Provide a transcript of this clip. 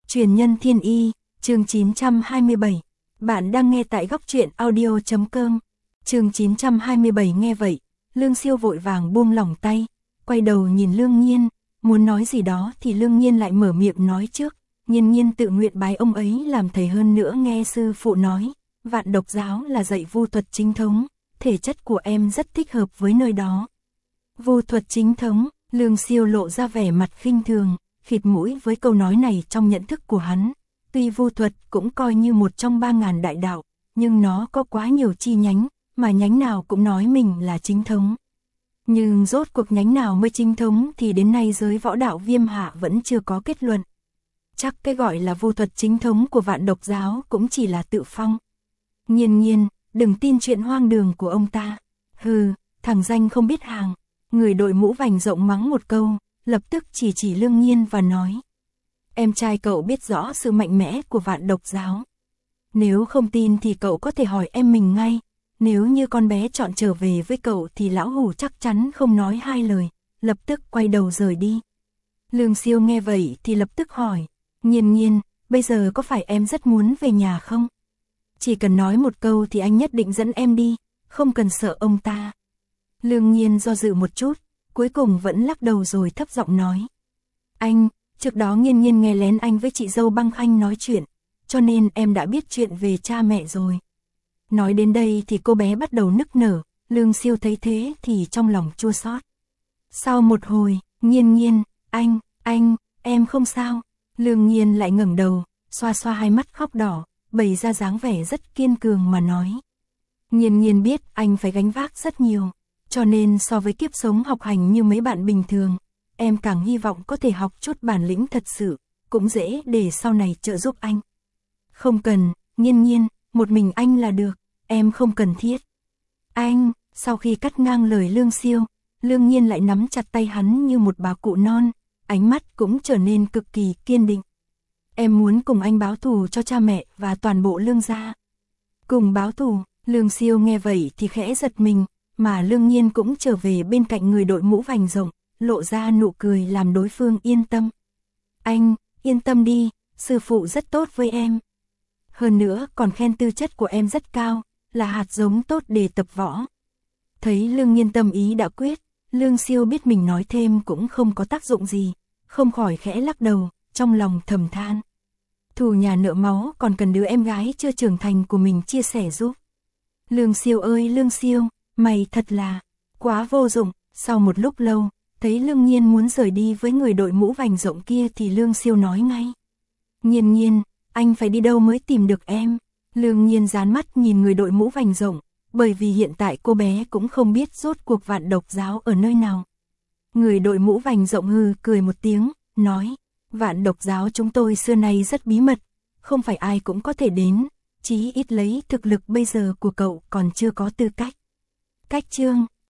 Truyền nhân thiên y, chương 927. Bạn đang nghe tại góc truyện audio.com. Chương 927 nghe vậy, Lương Siêu vội vàng buông lỏng tay, quay đầu nhìn Lương Nhiên, muốn nói gì đó thì Lương Nhiên lại mở miệng nói trước. Nhiên Nhiên tự nguyện bái ông ấy làm thầy, hơn nữa nghe sư phụ nói, Vạn Độc giáo là dạy vu thuật chính thống, thể chất của em rất thích hợp với nơi đó. Vu thuật chính thống, Lương Siêu lộ ra vẻ mặt khinh thường, khịt mũi với câu nói này trong nhận thức của hắn. Tuy vu thuật cũng coi như một trong 3.000 đại đạo, nhưng nó có quá nhiều chi nhánh, mà nhánh nào cũng nói mình là chính thống. Nhưng rốt cuộc nhánh nào mới chính thống thì đến nay giới võ đạo Viêm Hạ vẫn chưa có kết luận. Chắc cái gọi là vu thuật chính thống của Vạn Độc giáo cũng chỉ là tự phong. Nhiên Nhiên, đừng tin chuyện hoang đường của ông ta. Hừ, thằng danh không biết hàng. Người đội mũ vành rộng mắng một câu, lập tức chỉ Lương Nhiên và nói. Em trai cậu biết rõ sự mạnh mẽ của Vạn Độc giáo. Nếu không tin thì cậu có thể hỏi em mình ngay. Nếu như con bé chọn trở về với cậu thì lão hủ chắc chắn không nói hai lời, lập tức quay đầu rời đi. Lương Siêu nghe vậy thì lập tức hỏi. Nhiên Nhiên, bây giờ có phải em rất muốn về nhà không? Chỉ cần nói một câu thì anh nhất định dẫn em đi, không cần sợ ông ta. Lương Nhiên do dự một chút, cuối cùng vẫn lắc đầu rồi thấp giọng nói. Anh, trước đó Nhiên Nhiên nghe lén anh với chị dâu Băng Khanh nói chuyện, cho nên em đã biết chuyện về cha mẹ rồi. Nói đến đây thì cô bé bắt đầu nức nở, Lương Siêu thấy thế thì trong lòng chua xót. Sau một hồi, Nhiên Nhiên, anh, em không sao. Lương Nhiên lại ngẩng đầu, xoa xoa hai mắt khóc đỏ, bày ra dáng vẻ rất kiên cường mà nói. Nhiên Nhiên biết anh phải gánh vác rất nhiều, cho nên so với kiếp sống học hành như mấy bạn bình thường, em càng hy vọng có thể học chút bản lĩnh thật sự, cũng dễ để sau này trợ giúp anh. Không cần, Nhiên Nhiên, một mình anh là được, em không cần thiết. Anh, sau khi cắt ngang lời Lương Siêu, Lương Nhiên lại nắm chặt tay hắn như một bà cụ non, ánh mắt cũng trở nên cực kỳ kiên định. Em muốn cùng anh báo thù cho cha mẹ và toàn bộ Lương gia. Cùng báo thù, Lương Siêu nghe vậy thì khẽ giật mình, mà Lương Nhiên cũng trở về bên cạnh người đội mũ vành rộng, lộ ra nụ cười làm đối phương yên tâm. Anh, yên tâm đi, sư phụ rất tốt với em. Hơn nữa còn khen tư chất của em rất cao, là hạt giống tốt để tập võ. Thấy Lương Nhiên tâm ý đã quyết, Lương Siêu biết mình nói thêm cũng không có tác dụng gì, không khỏi khẽ lắc đầu, trong lòng thầm than. Thù nhà nợ máu còn cần đứa em gái chưa trưởng thành của mình chia sẻ giúp. Lương Siêu ơi Lương Siêu, mày thật là quá vô dụng. Sau một lúc lâu, thấy Lương Nhiên muốn rời đi với người đội mũ vành rộng kia thì Lương Siêu nói ngay. Nhiên Nhiên, anh phải đi đâu mới tìm được em? Lương Nhiên dán mắt nhìn người đội mũ vành rộng, bởi vì hiện tại cô bé cũng không biết rốt cuộc Vạn Độc giáo ở nơi nào. Người đội mũ vành rộng hừ cười một tiếng, nói, Vạn Độc giáo chúng tôi xưa nay rất bí mật, không phải ai cũng có thể đến, chí ít lấy thực lực bây giờ của cậu còn chưa có tư cách. Cách chương